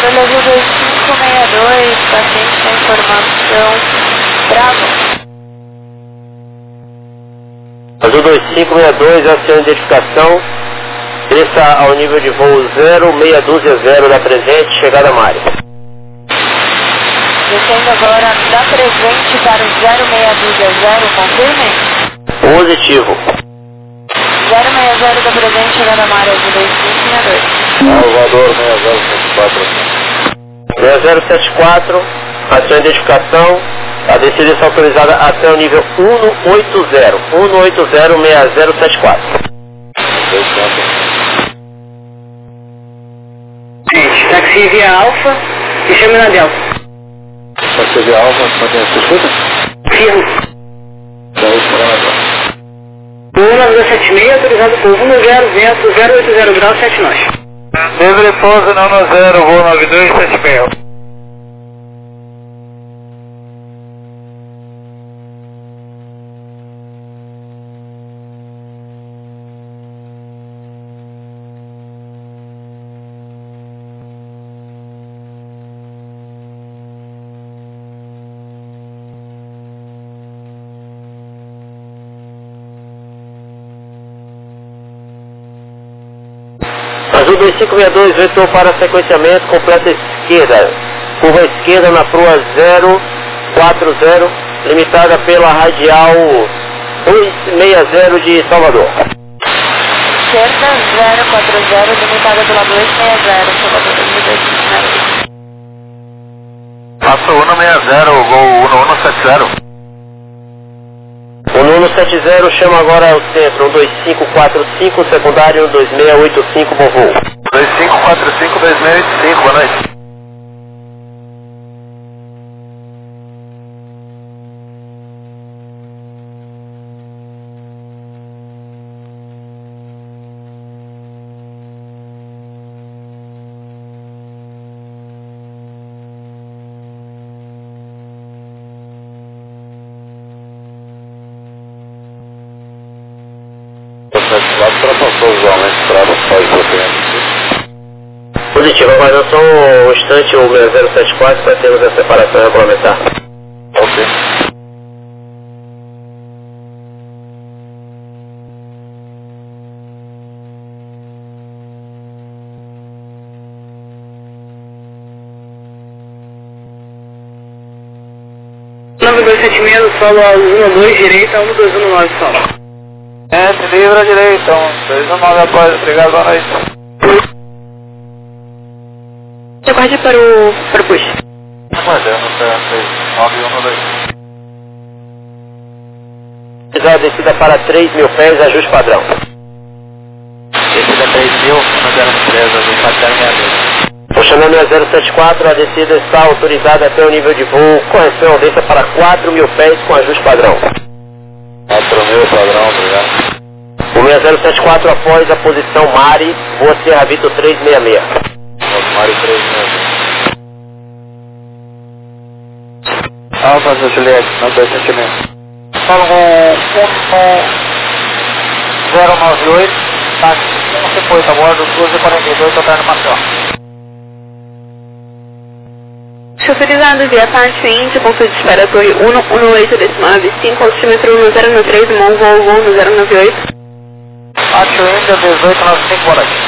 Controle Azul 2562, paciente com informação Bravo. Azul 2562, aciona identificação. Desça ao nível de voo 0620 da presente, chegada a Mari. Descendo agora da presente para o 0620, confirme? Positivo. 060 da presente, chegada a Mari, Azul 2562. Salvador 6074, aciona identificação. A descida está autorizada até o nível 180, 1806074. Táxi via Alfa e chame na Delta. Táxi via Alfa, mantém a escuta? Firme. O 1976 autorizado por 10 vento 080 graus 7 nós. Livre pouso não no 0, voo 9276. Azul 2562, vetor para sequenciamento, completa esquerda. Curva esquerda na proa 040, limitada pela radial 260 de Salvador. Esquerda 040, limitada pela 260, Salvador 2002. Passo 160, voo 1170. O 170 chama agora o centro, 12545, secundário 2685, bom voo. 2545, 2685, boa noite. Positivo, aguardação um instante, o 6074, para termos a separação regulamentar. Ok. Nove 276, solo a 12, direita, 12119, solo. Se livre à direita, 219 após, obrigado, boa noite. Aguarde para o push. Aguardando, 912. Descida para 3.000 pés, ajuste padrão. Descida 3.000, mandando 3, ajuste padrão 62. Puxando 6074, a descida está autorizada até o nível de voo, correção, desça para 4.000 pés com ajuste padrão. 4.000 padrão, obrigado. O 6074 após a posição Mari, voa Sierra Vitor 366. Mari 366. Alfa, Juliette, não 276. Fala com 098, táxi 158 a bordo, 1242, tocar no Maceió. Choferizado via parte Índia, ponto de espera Torre 118.95, altímetro 1093, voo 098. Pátio Índia 1895, boa noite.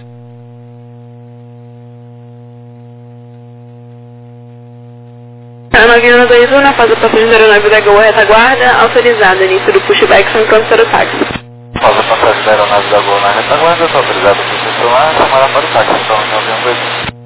A 9121, na fase passagem da aeronave da Gol retaguarda, autorizada, início do pushback, sem canto o táxi. Fase passagem da aeronave da Gol na retaguarda, está autorizada por funcionar, chamada para o táxi, então em avião 2.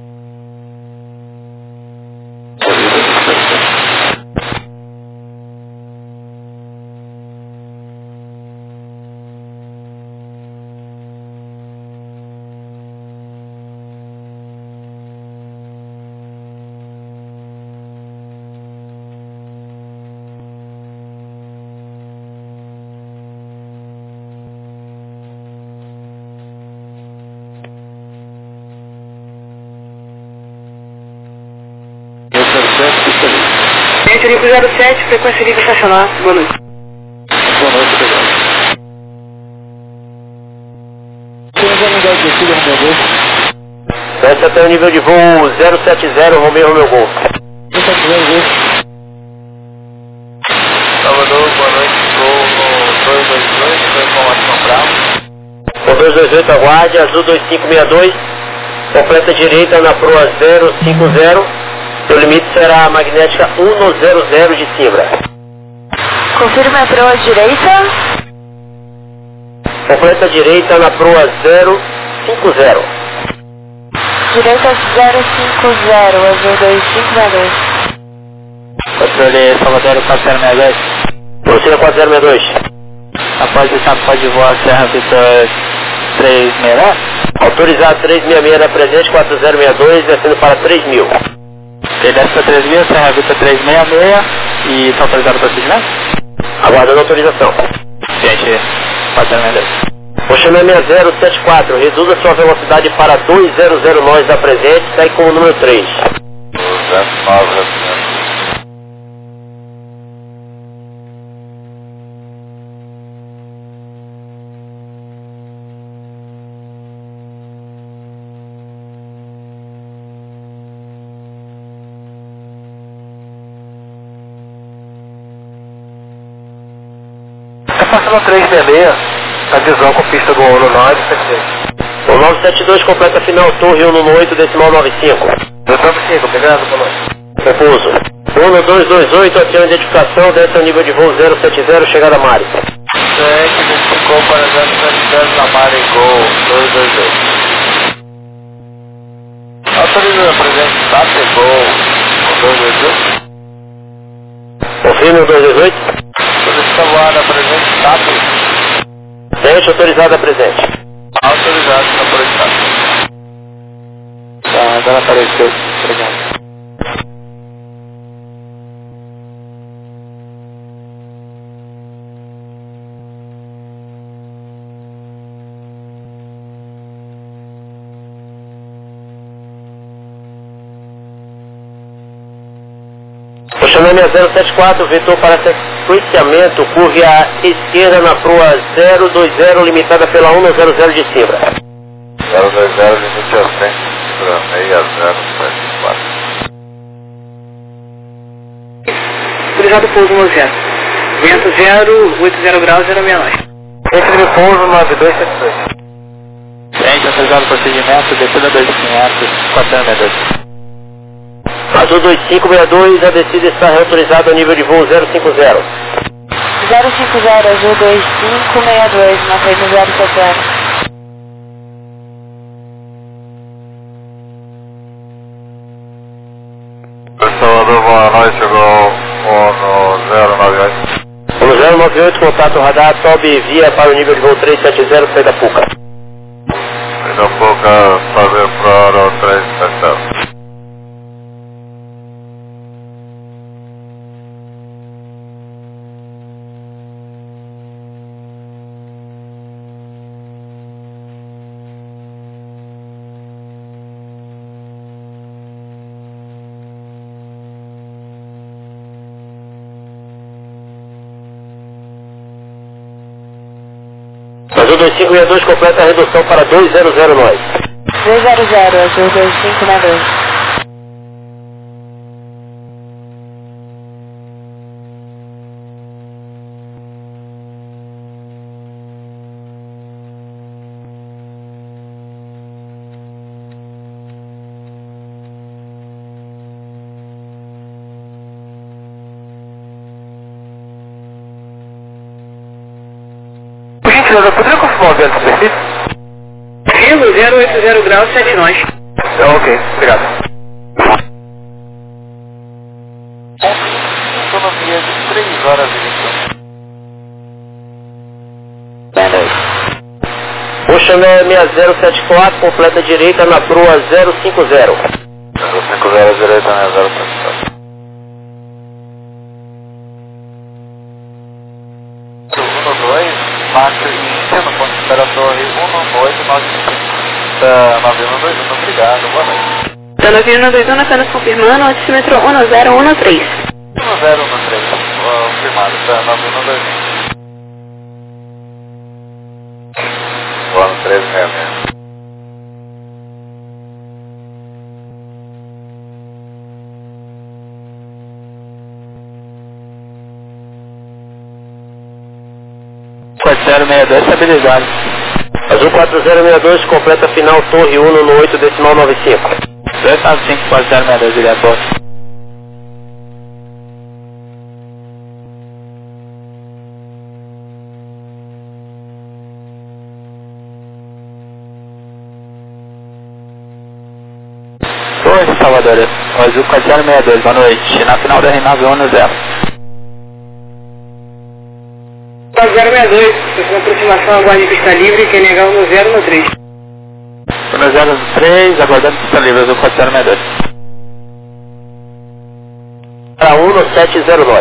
Gente, Limpo 07, frequência livre estacionar. Boa noite. Boa noite, obrigado. Temos a unidade de descida no meu Desce até o nível de voo 070, Romeo Golf. Salvador, boa noite, voo no 228, foi informação Bravo. O 228 aguarde, azul 2562, completa direita na proa 050, seu limite será a magnética 100 de Simbra. Confirma a proa direita. Completa direita na proa 050. Direita 050, azul 2562. Controle Salvador 4062. Prossiga 4062. Após o campo pode voar Serra Vitor 369. Autorizado 366 na presente, 4062, descendo para 3000. Ele desce para 3000, Serra Vitor 366 e está autorizado o procedimento? Aguardando autorização. Gente, 4062. Oceania 6074, reduza sua velocidade para 200 nós da presente, segue com o número 3. 209. Passando 366, a visão com pista do ONU 972. O 972 completa final torre 118, decimal 95. 295, obrigado, boa noite. Repouso. 1228, aciona identificação, desce ao nível de voo 070, chegada a Mari. Cheque, identificou para 070 na Mari Gol 228. Autoriza a presente TAP Gol 228. Confirme o 228. Solicita voada presente TAP. Gente autorizada presente. Autorizado na projeção. Tá, agora apareceu. Obrigado. Oceania 074, vetor para sequenciamento, curve à esquerda na proa 020, limitada pela 100 de Simbra. 020, limite à frente, para 6074. Autorizado pouso 90. Vento 080 graus, 069. Entre de pouso 9272. Gente, autorizado o procedimento, descida 2500, 462. Azul 2562, a descida está reautorizada a nível de voo 050. 050, azul 2562, uma coisa 070. Salvador, boa noite, chegou no 098. No 098, contato radar, sobe via para o nível de voo 370, sai da Puca. Daqui a pouco, fazer para o 370. Azul 2562 completa a redução para 200 nós. 200, azul 2562. Por gentileza, poderia confirmar o vento específico? Gelo 080 graus, 7 nós. Ok, obrigado. Economia de 3 horas e 20. Oceania 6074, completa direita na proa 050. 050 direita, né? 074. 112, Márcio e Índia, no ponto de espera torre 11895. 9121, obrigado, boa noite. Tá 9121, apenas confirmando, altímetro 1013. 1013, confirmado, tá 9121. Voando 366. 4062, estabilizado. Azul 4062, completa final Torre 1 no 8 decimal 95. 295, 4062, direto posto. Oi, Salvador, Azul 4062, boa noite. Na final da RNAV 110. 062, na aproximação, aguarde pista livre, quem negar no 0 no 3. No 0 no 3, aguardando pista livre, Azul 4062. Para 1 no 709.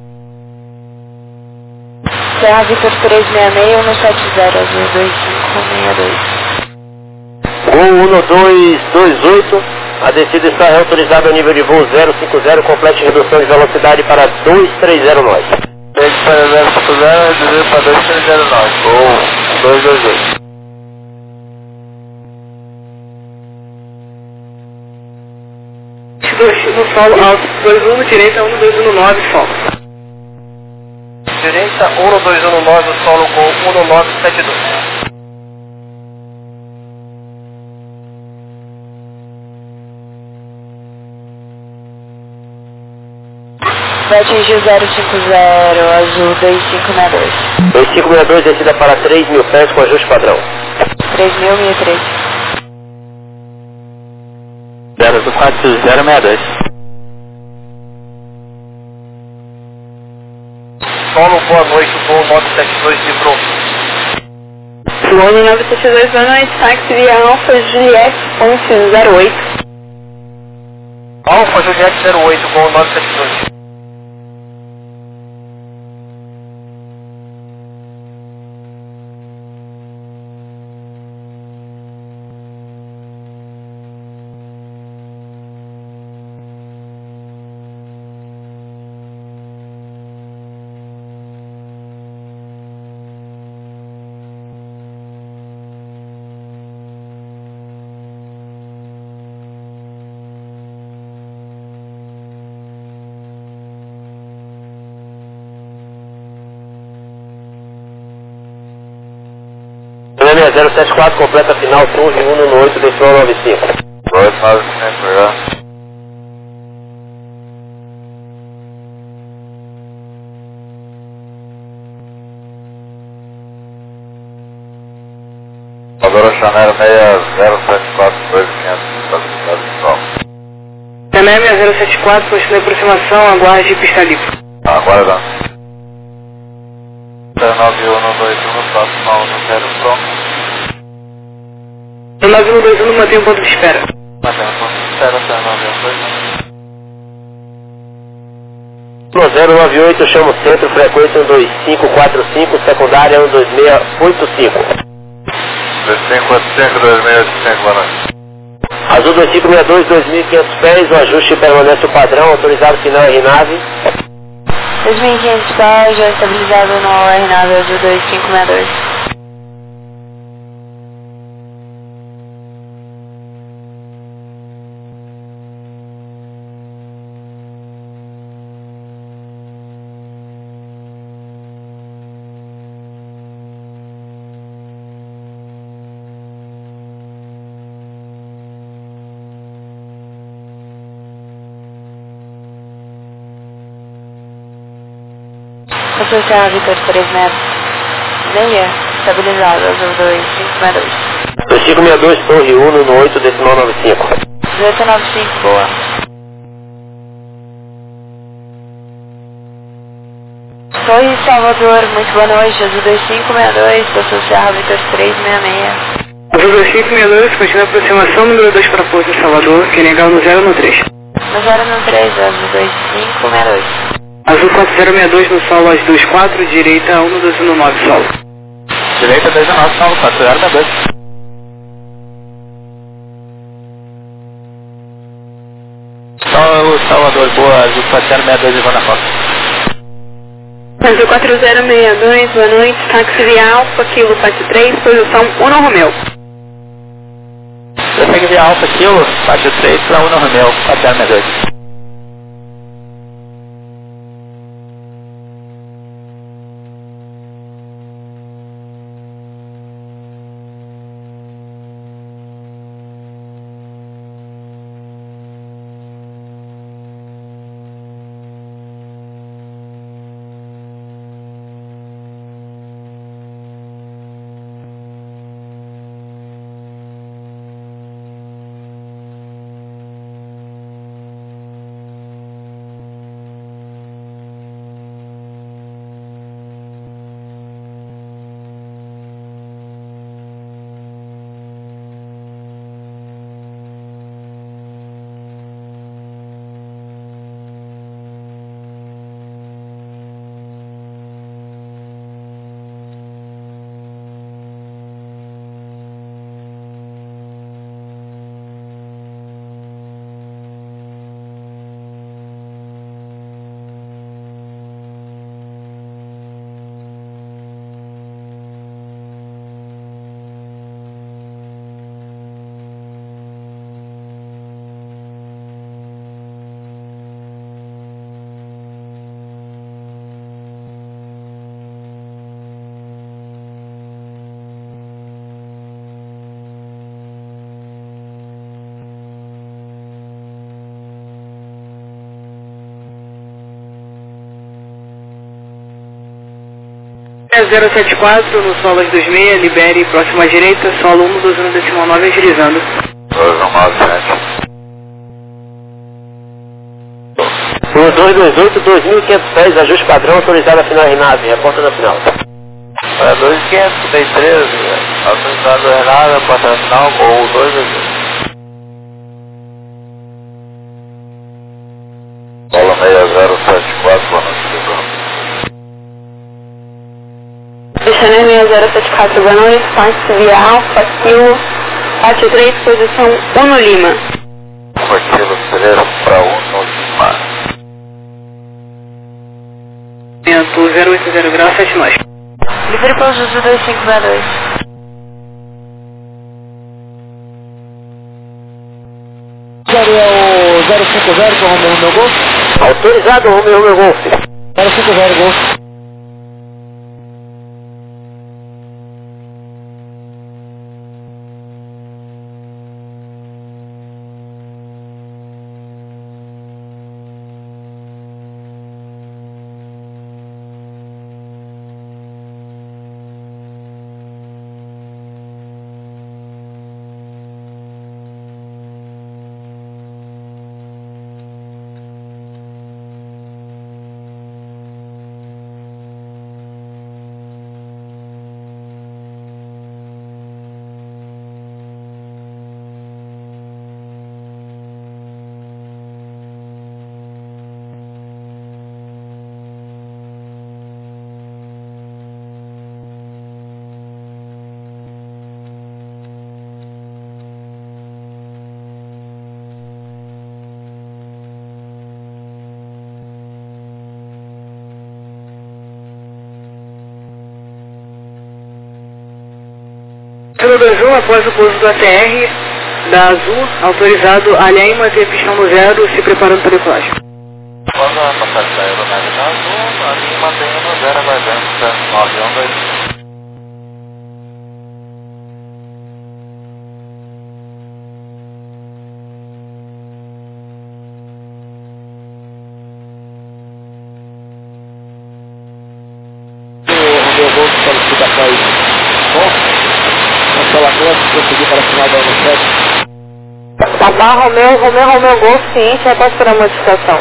Serra Vitor 366, 170, Azul 2562. Gol 1228, a descida está autorizada ao nível de voo 050, complete redução de velocidade para 2309. 050, desvio para 2309, Gol 228. No solo alto, 21 no direita, 1 219, solo. Direita 12219, solo Gol 1972. Vai atingir o 050, Azul 2562. 2562, descida para 3.000 pés com ajuste padrão. 3063. 04062. Solo, boa noite, Gol 972 de Pro. Lone 972, boa noite, táxi via Alfa Juliette, ponte 08. Alfa Juliette 08, Gol 972. Prêmio 074, completa final Torre 1 no 8 decimal 95. 295, já. Agora Chanel 6074, 2500, estabilidade visual. Chanel 6074, continue a aproximação, aguarde pista livre. Aguarda. 9121, próximo ao 0 pronto. No 9121, mantém um ponto de espera. Mantém um ponto de espera, 9121. No 098, chama o centro, frequência 12545, secundária 12685. 2545, 2685, boa noite. Azul 2562, 2500 pés, o ajuste permanece o padrão, autorizado final RNAV. 2500 pés, já estabilizado no RNAV Azul 2562. Serra Vitor 366, estabilizado, Azul 2562. 2562, Torre 1 no 8 decimal 95. 1895, boa. Oi, Salvador, muito boa noite, Azul 2562, passou Serra Vitor 366. Azul 2562, continua a aproximação, número 2 para Porto de Salvador, quem negar no 0 no 3. No 0 no 3, Azul 2562. Azul 4062 no solo às 24, direita 1219 solo. Direita 19, solo 4062. Salvador, boa, Azul 4062 Ivana Costa. Azul 4062, boa noite, táxi via Alfa, Kilo 43, posição 1 no Romeu. Segue via Alfa, Kilo 43 para 1 no Romeu, 4062. 16074 no solo às 26, libere próximo à direita, solo 121,9 agilizando. 297. 1228, 2.500 pés, ajuste padrão, autorizado a final RNAV, reporta na final. 2513, autorizado a Renata, reporta na final, gol 228. Bola 6074, boa noite, Chanel 6074, boa noite, parte via Alfa, Kilo, parte 3, posição 1 Lima. Aquilo Pereira para 1 Lima. 080 graus, 7 nós. Livre para o Juju 2562. Seria o 050 com o Romeu Golf? Autorizado, Romeu Golf. 050 Golf. Pelo 21, após o pouso do ATR da Azul, autorizado a alhar e manter pistão no zero, se preparando para a decolagem. Quando a passagem da aeronave da Azul, a linha mantém no zero, aguardando para 912. O Romeu Golf solicita após cancelamento, prosseguir para a final da 17. Papá Romeu Golf, ciente, repete para a modificação.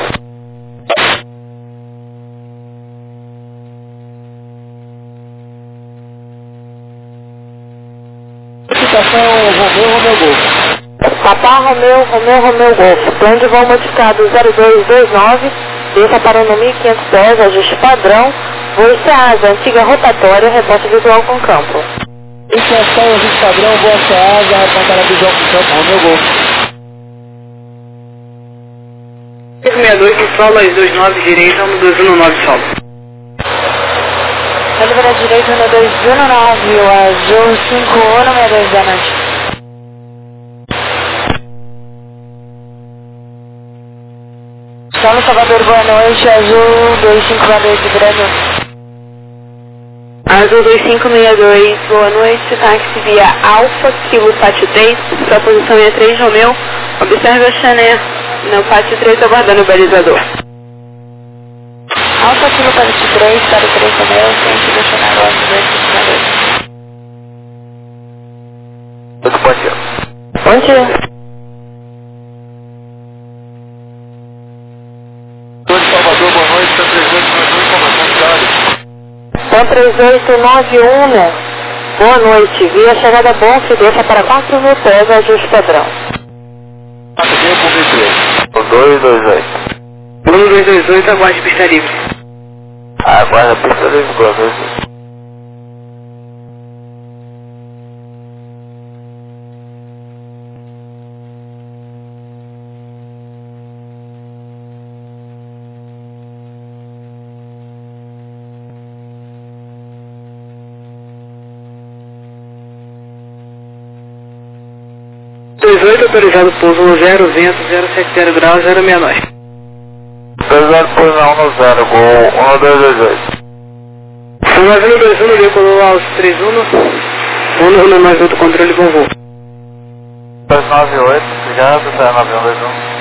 Modificação Romeu Golf. Papá Romeu Golf, plano de voo modificado 0229, desça para no 1500 pés, ajuste padrão, voo asa, antiga rotatória, reporte visual com campo. Iniciação, ajuste padrão, boa asa, reportar visual com campo, Romeu Golf. 562 solo, às 29 direita, 1219 solo. Livre à direita no 219, o azul 5162 da noite. Solo Salvador, boa noite, azul 2562 de Brasil. Azul 2562, boa noite, táxi via Alfa, Kilo Pátio 3, sua posição é 3 Romeu, observe a Chanel no Pátio 3 aguardando o balizador. Alfa, Kilo Pátio 3, para o 3 Romeu, frente do Chanel 2562. Tudo bom dia. Bom dia. Salvador, boa noite, 3891, informação de área. 3891, boa noite, via chegada Bonfim, deixa para 4.000 pés, ajuste padrão. O 228. 1228, aguarde pista livre. Aguarda a pista livre, boa noite. Autorizado pouso no 0, vento 070 graus, 069. Autorizado pouso na 10, gol 1228. O 9121 decolou aos 31, 198 controle com voo. 298, obrigado, 9121.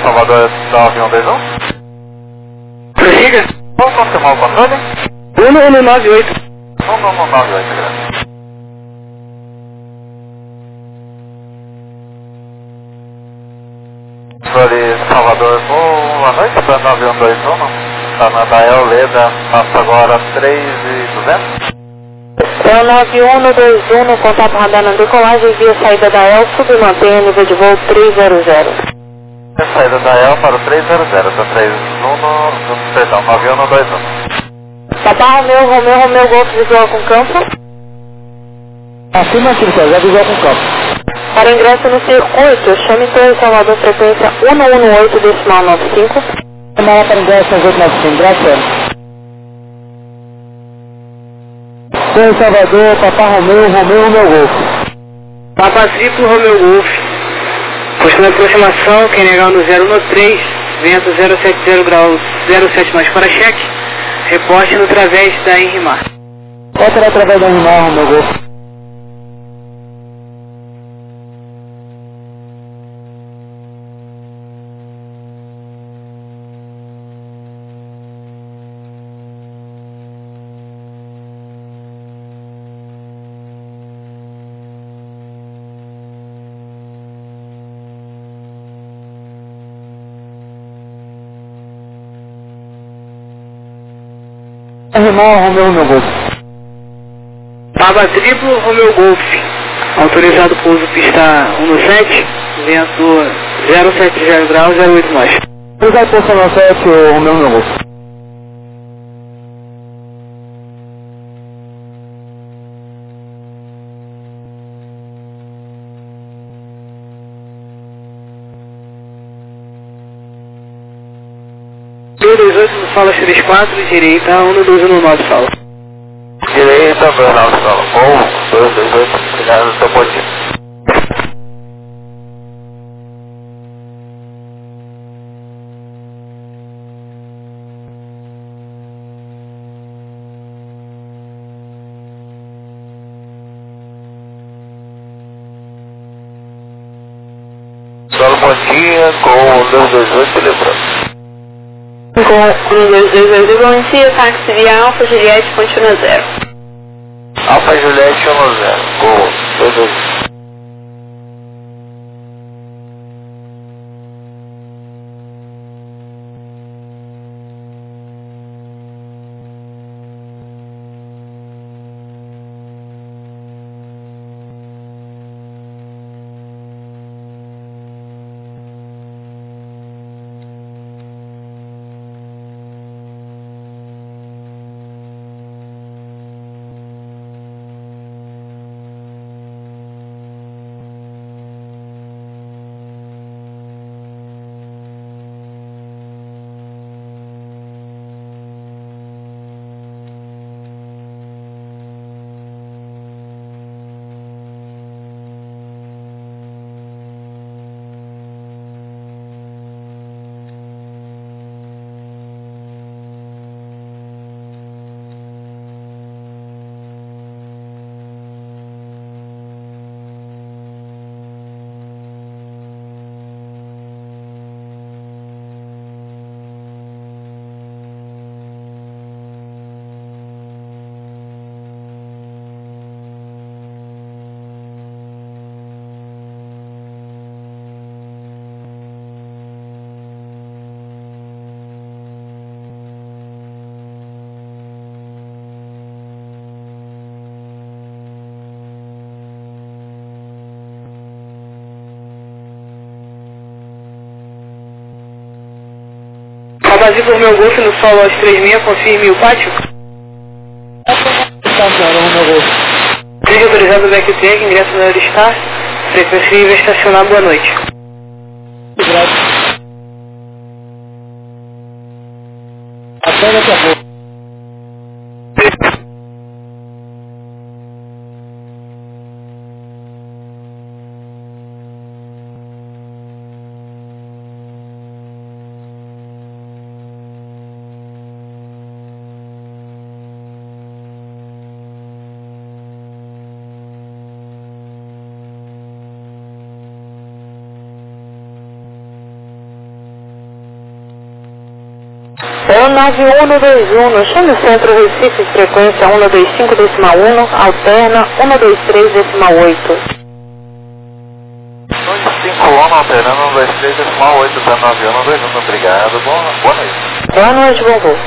Salvador 9121. Prossiga. Vamos confirmar o controle? 1198. 1198, graças. Controle Salvador, boa noite, para 9121. Está na Dael Leda, passa agora 3.200. É o 9121 no contato radar na decolagem via saída da EL, submantenha nível de voo 300. A saída da EL para o 300, está 9121. Papá Romeu, Golf visual com campo. Afirmativo, já visual com campo. Para ingresso no circuito, chame Torre Salvador, frequência 118, decimal 95. Chamada para ingresso às 895, graças. Torre Salvador, Papá Romeu, Golf. Papa Triplo, Romeu Golf. Postando aproximação, quem negar no 013, vento 070 graus 07 mais para cheque. Reporte no través da Henrimar. Outra através da Henrimar, Romeu Golf. Henrimar, Romeu Golf. Papa Triplo, Romeu Golf. Autorizado pouso pista 17, vento 070 graus 08 mais. Obrigado por falar 7, Romeu Golf. B28 no sala 34, direita 1219 sala. Direita, 29 sala. Ou 228, obrigado, estou podido. Solo bom dia, com o 228, lembrando. Com 222, bom dia, táxi via Alfa Juliette, continua 0. Alfa Juliette 10, com 228. Vazio por meu Golf no solo aos 36, confirme o pátio. Seja autorizado o backtrack, ingresso no Eurostar, frequência livre estacionar, boa noite. Até daqui a pouco. 19121, chame o centro Recife, frequência 125,1, alterna 123,8. 251, alterando 123,8, tá no avião 121, obrigado, boa noite. Boa noite, bom voo.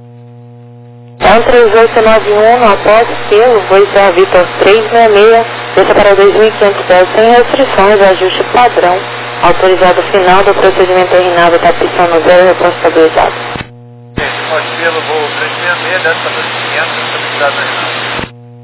É 13891, após selo, vou Vitor 366. Desça para 2.500 pés sem restrições, ajuste padrão. Autorizado final do procedimento terminado, está pisando 0, repouso estabilizado. Pode pelo voo 366, desce para 2.500, estabilizado terminado.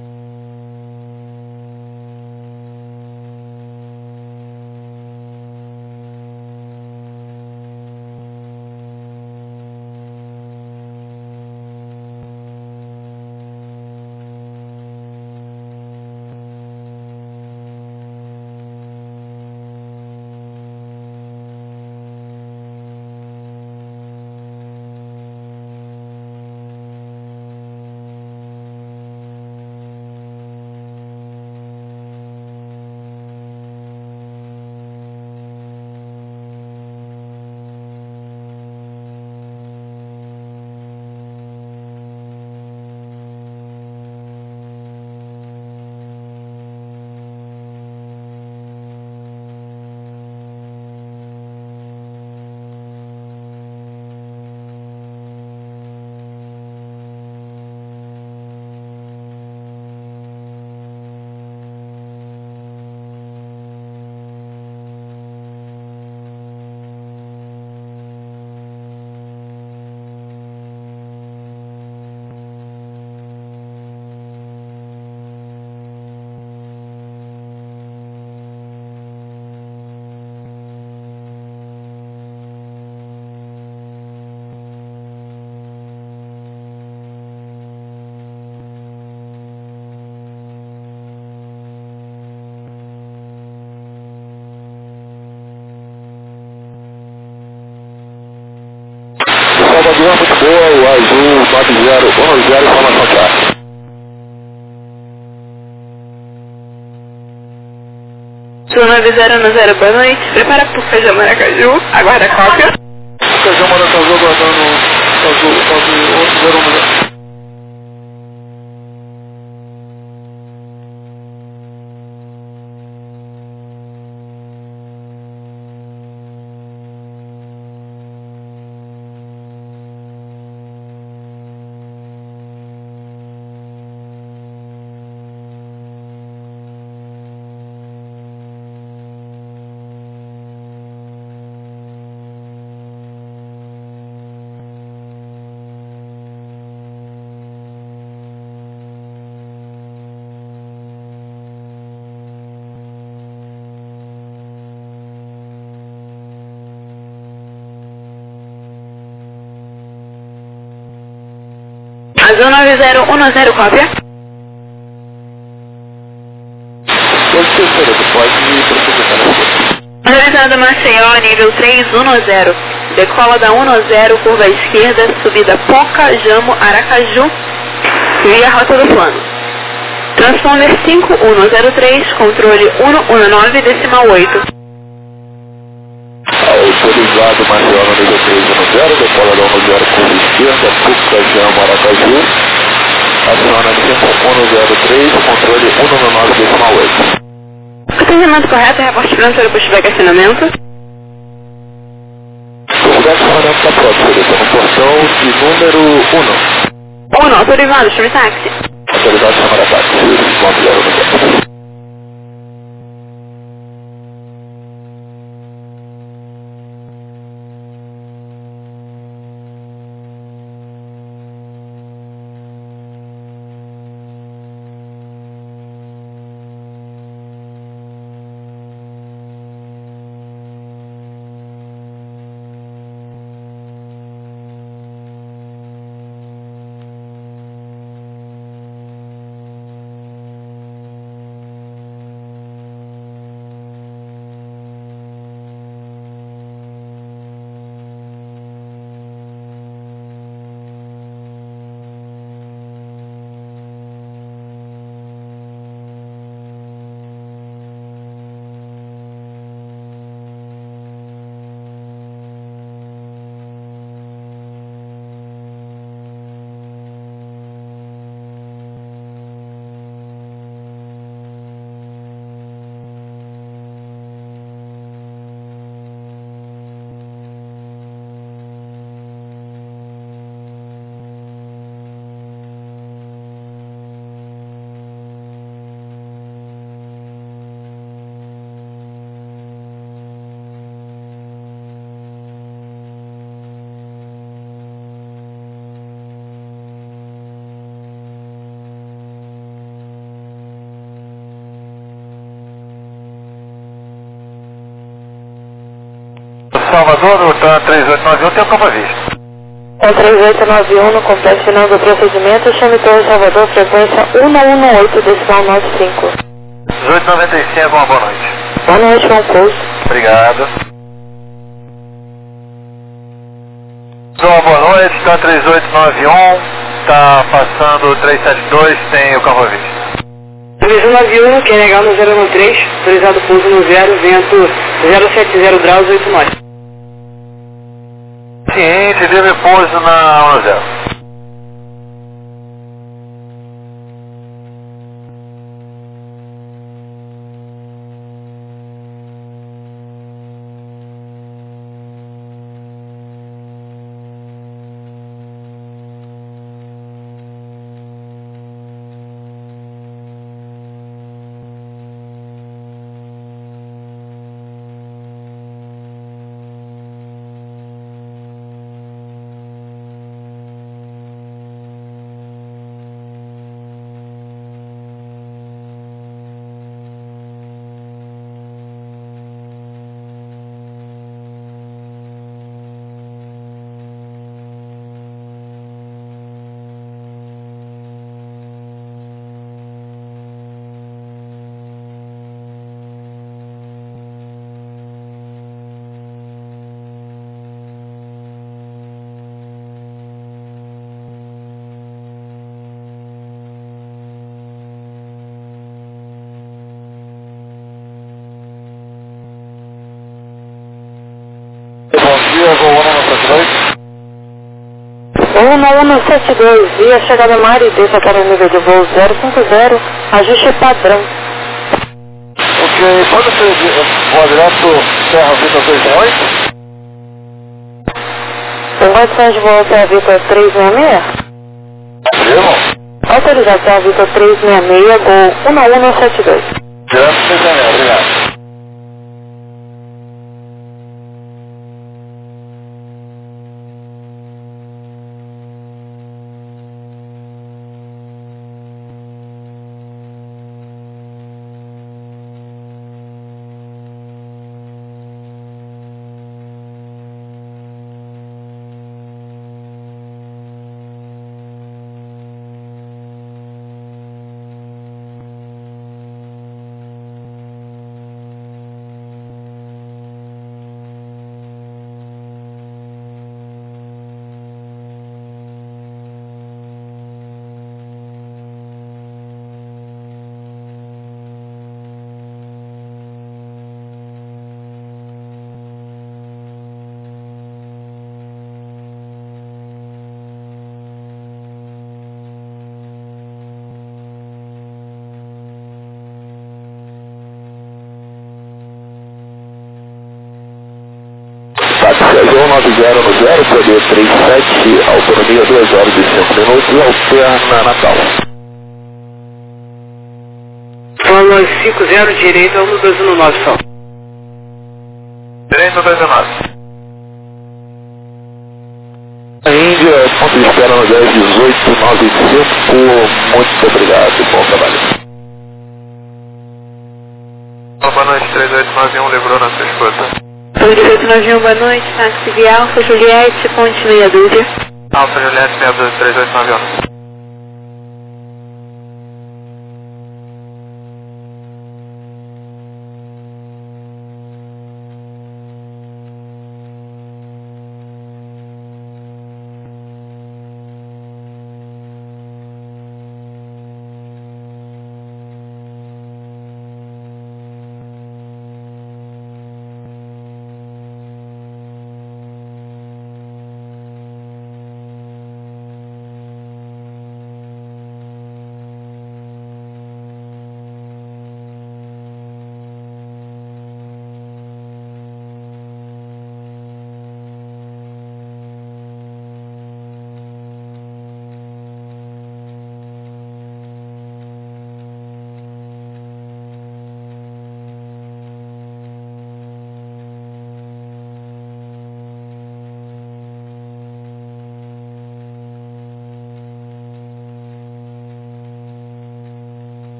Salvador, muito boa, o Azul 9010, informação clara. Sul 9010, boa noite. Prepara para o Feijão Maracaju, aguarda a cópia. Feijão Maracaju, aguardando Azul 9010. Azul 9010, cópia. Pode ser, você pode proceder. Analisando Maceió, nível 310. Decola da 10, curva à esquerda, subida Poca, Jamo, Aracaju, via rota do plano. Transponder 5103, controle 119, decimal 8. Autorizado Maceió no nível 310, decola da 10, curva esquerda, Puca, Jamo, Aracaju, aciona 5103, controle 119, decimal 8. Atendimento correto, reporte pronto para o posto de acionamento. O acionamento está pronto, seleção no portão de número 1. 1, autorizado, chame táxi. Autorizado chamar a táxi, 9010. Salvador, no TAN 3891, tem o Campo Vista. TAN 3891, no complexo final do procedimento, chame Torre Salvador, frequência 118, decimal 95. 1895, uma boa noite. Boa noite, bom curso. Obrigado. Uma boa noite, TAN 3891, está passando o 372, tem o Campo Vista. 3191, quem negar no 013, autorizado pouso no 0, vento 070 graus 8 nós. Ciente, deve pouso na 10. Voo 172, via chegada mar e desça para o nível de voo 050, ajuste padrão. Ok, pode ser voar direto Serra Vitor 218? Tem condições de voo Serra Vitor 366? Viu? Autorizado Serra Vitor 366, gol 17172. Direto 366, obrigado. Voo 90 no 0, poder 37, autonomia 2 horas e 5 minutos, alterna Natal. Vamos 50, direito, 1219 só. Direito 219. Índia, ponto de espera no 10, 1895, muito obrigado, bom trabalho. Boa noite, 3891, lembrou na sua escuta. 3891, boa noite, táxi de Alfa Juliette, ponte meia dúzia. Alfa Juliette, meia dúzia, 3891.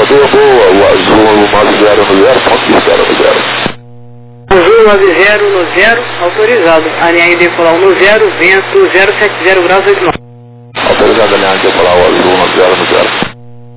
Salvador, boa, o azul 90 no 0, ponto de 0 no 0. Azul 90 no 0, autorizado. Alinhagem decolar no 0, vento 070 graus 89. Autorizado a alinhagem decolar o azul 90 no 0.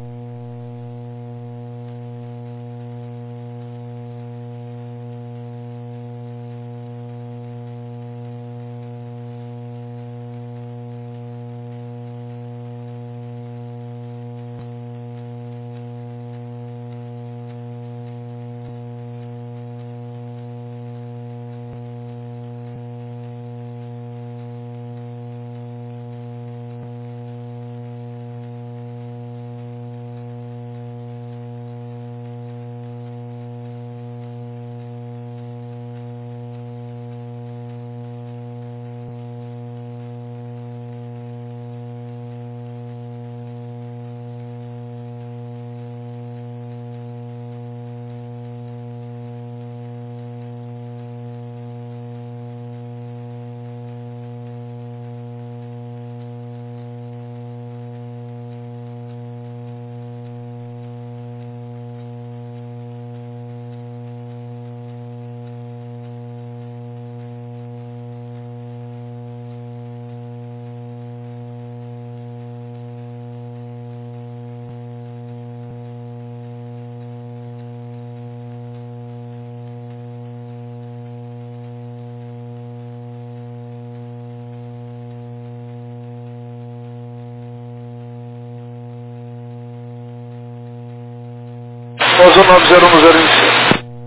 Azul 90 no 0 inicial.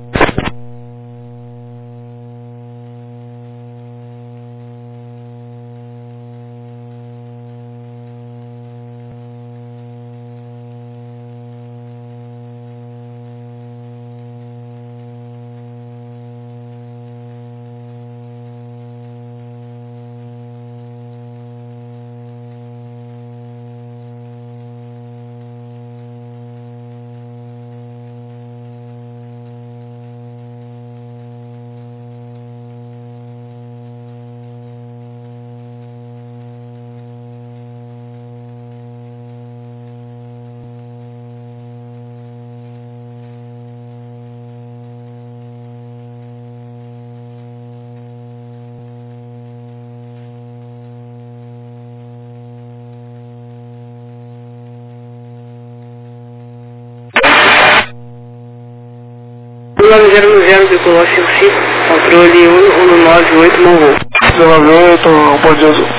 Azul 90 no 0, decolar 55, controle 198, Mongo. 198, bom dia azul.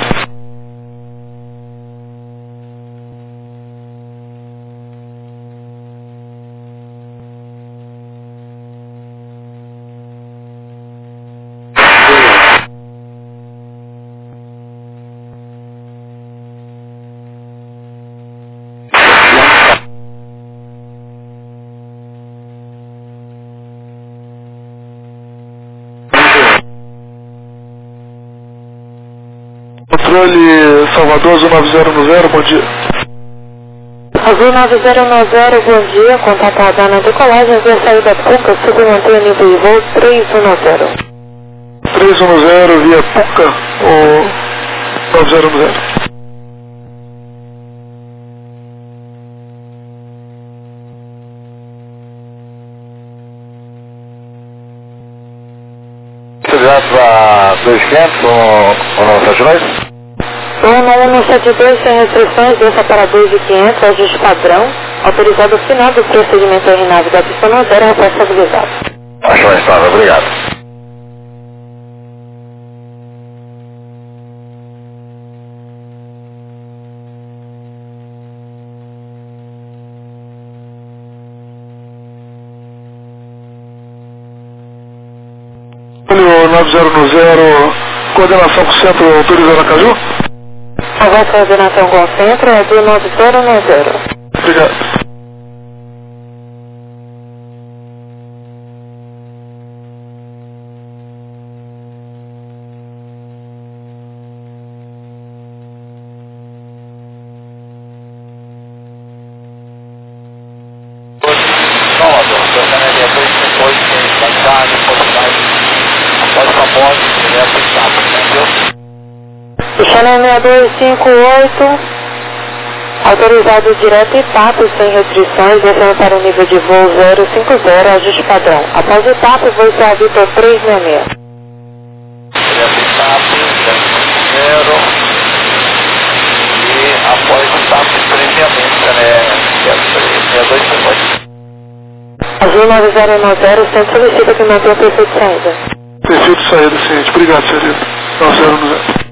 Controle Salvador, Azul 90 no 0, bom dia. Azul 90 no 0, bom dia. Contatada na decolagem via saída Puca, submanter nível de voo 3110. 3110 via Puca ou 90 no 0. Direto a 2500 ou não, 72? No 172 sem restrições, desça para 2.500, ajuste padrão, autorizado o final do procedimento aeronave da pista 90, responsabilizado. Achou estável, obrigado. Olha o 90 no 0, coordenação com o centro autorizado a Caju? Agora coordenação com o centro é do 90 no 0. Obrigado. Channel 6258, Autorizado direto e TAP sem restrições, descendo para o nível de voo 050, ajuste padrão. Após o TAP, voo será Vitor 366. Direto e TAP, 0. E após o TAP, 366, né? 62 Azul 9090, sempre solicita que mantenha o perfil de saída. Perfil de saída, ciente. Obrigado, senhorita. 9090.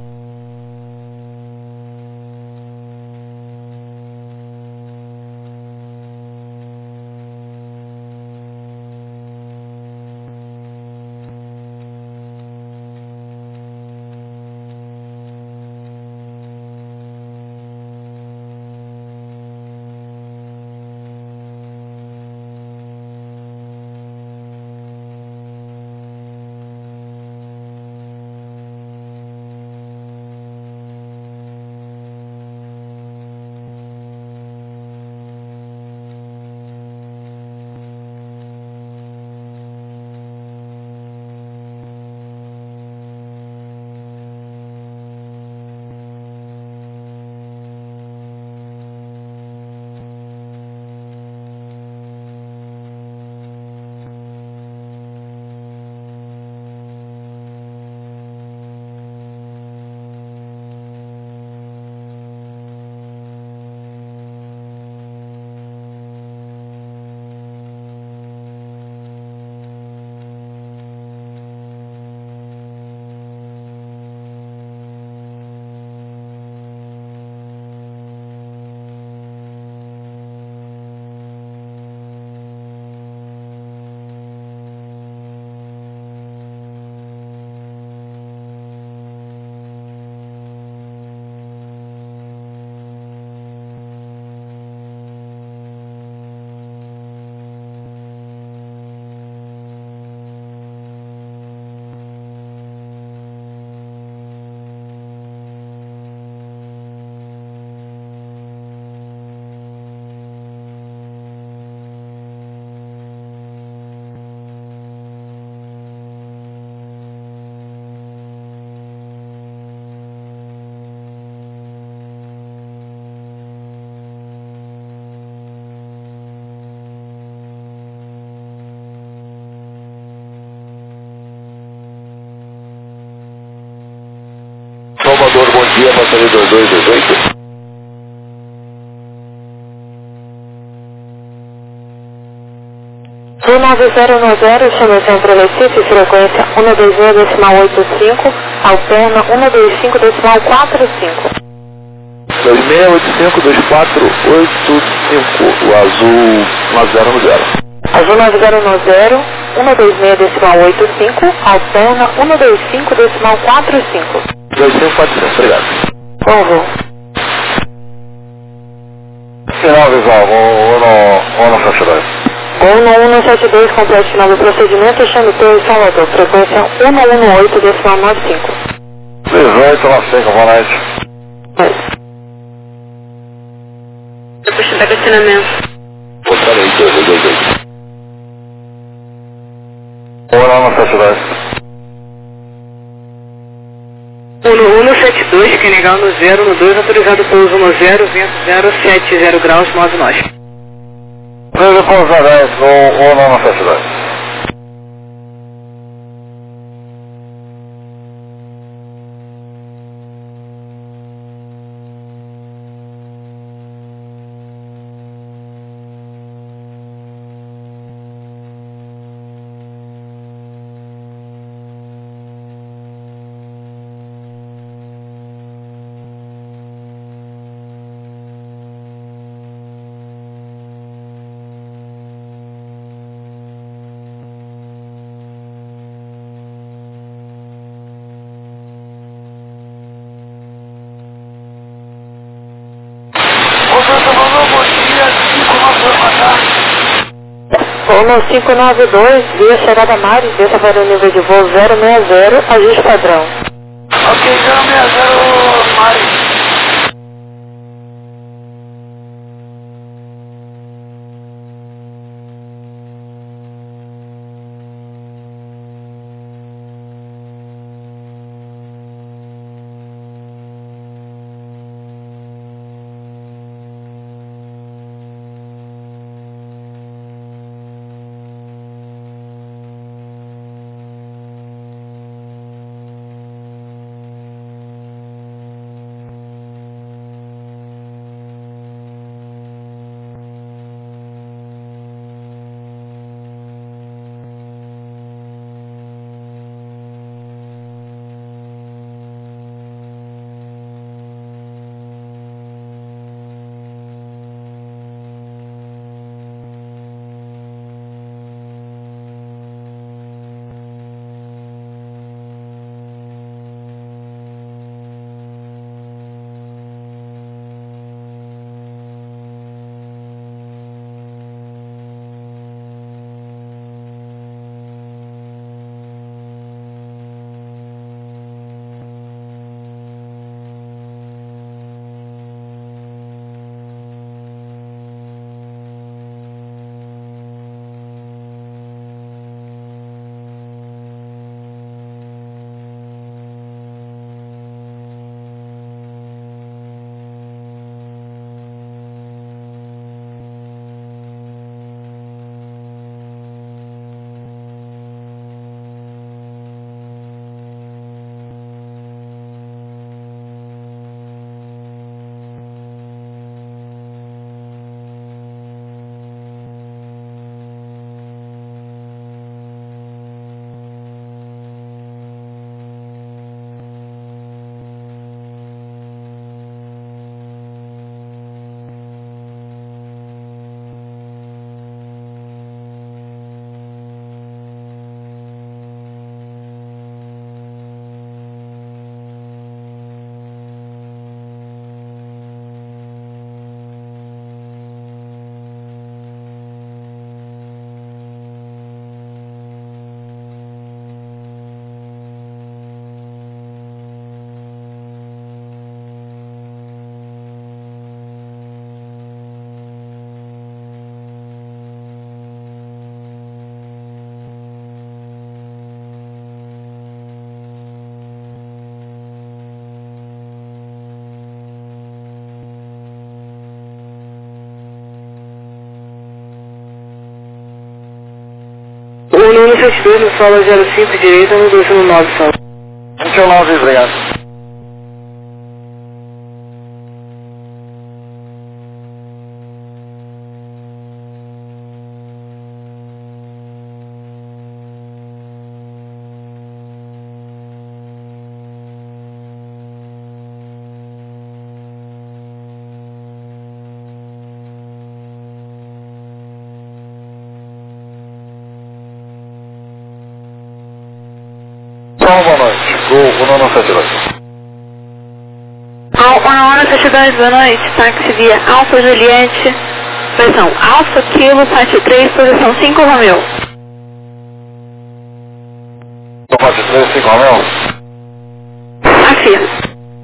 Salvador, bom dia, passageiro 2218. Sul 9090, chamação para Recife, frequência 126,85, alterna 125,45. 2685-2485, o azul 9010. Azul 9090, 126,85, alterna 125,45. 2545, obrigado. Bom voo. Final visual, vou no fechador. Gol no 172, complete final do procedimento, chame Torre Salvador, frequência 118,95. 1895, boa noite. Depois de questionamento. Portaria 2228. Vou no fechador. 172, quem negar no 0, no 2, autorizado pouso no 0, vento 070 graus, 9 nós. 13 pouso 10, vou no fechador. Voo 592, via chegada Mares, desça para o nível de voo 060, ajuste padrão. Ok, 060, Mari. 172 no solo 05 direita, no 219 solo. 29, obrigado. Boa noite. Gol 172. 172, boa noite. Táxi via Alfa Juliette, posição Alfa Kilo 73, posição 5 Romeu. 73, 5 Romeu. Afirma.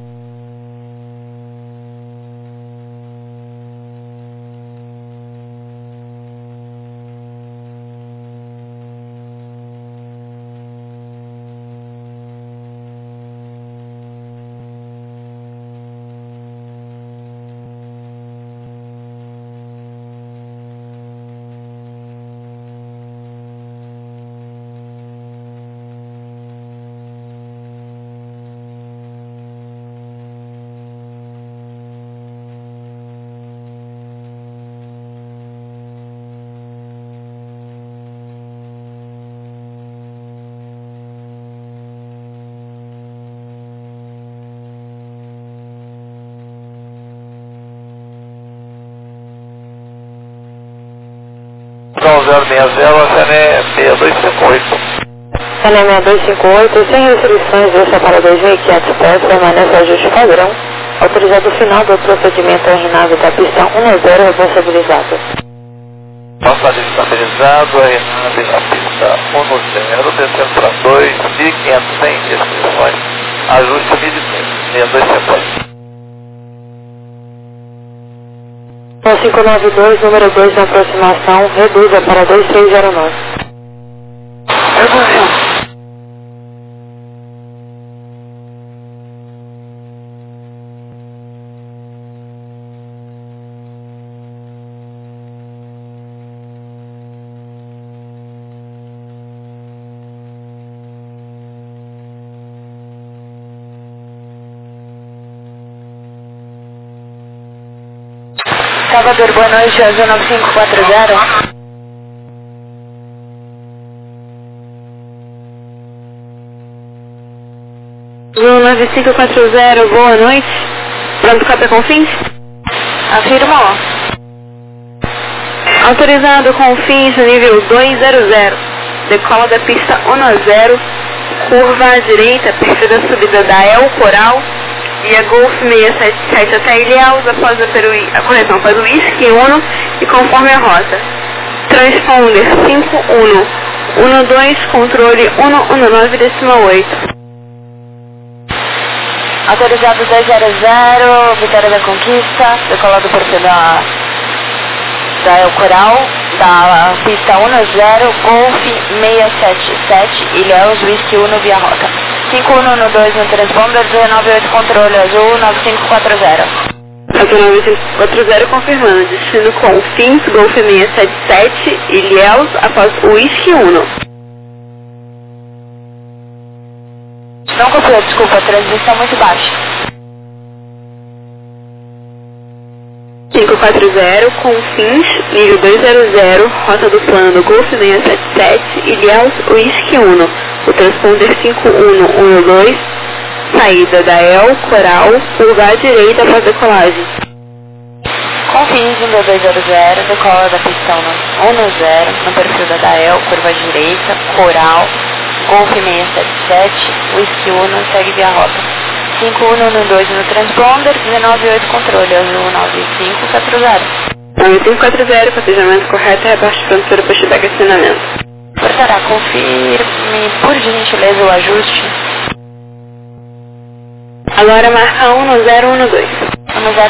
Então 060, CNE 6258. CNE 6258, sem restrições, deixa para 2.500 pés, permanece ajuste padrão. Autorizado o final do procedimento RNAV da pista 10, responsabilizado. Passa estabilizado, RNAV na pista 10, descendo para 2.500 sem restrições. Ajuste 6250. 592, número 2 na aproximação, reduza para 2309. Reduzindo. Salvador, boa noite, Azul 9540. Azul 9540, boa noite. Pronto, cópia com fins? Afirmou. Autorizado com fins no nível 200. Decola da pista 10, curva à direita, perfil da subida da El Coral. E a Golf 677 até Ilhéus, após a correção faz o Whisky 1 e conforme a rota. Transponder 5112, controle 119,8. Autorizado 200, Vitória da Conquista, decolado por da El Coral, da pista 10, Golf 677, Ilhéus, Whisky 1 via rota. 5112 no transponder, 198 controle, Azul 9540. Azul 9540 confirmando, destino com fins, Golf 677, Ilhéus, após o Whisky 1. Não copiou, desculpa, a transmissão muito baixa. 540 com fins, nível 200, rota do plano Golf 677, Ilhéus, Whisky 1. O transponder 5112, saída da El Coral, curva à direita após decolagem. Com fins, nível 200, decola da pista 10, no perfil da Dael, curva à direita, Coral, Golf 677, Whisky 1, segue via rota. 5112 no transponder, 198 controle, Azul 9540. 9540, patejamento correto, rebaixo pronto para o pushback acionamento. Portará, confirme, por gentileza, o ajuste. Agora marca 1012.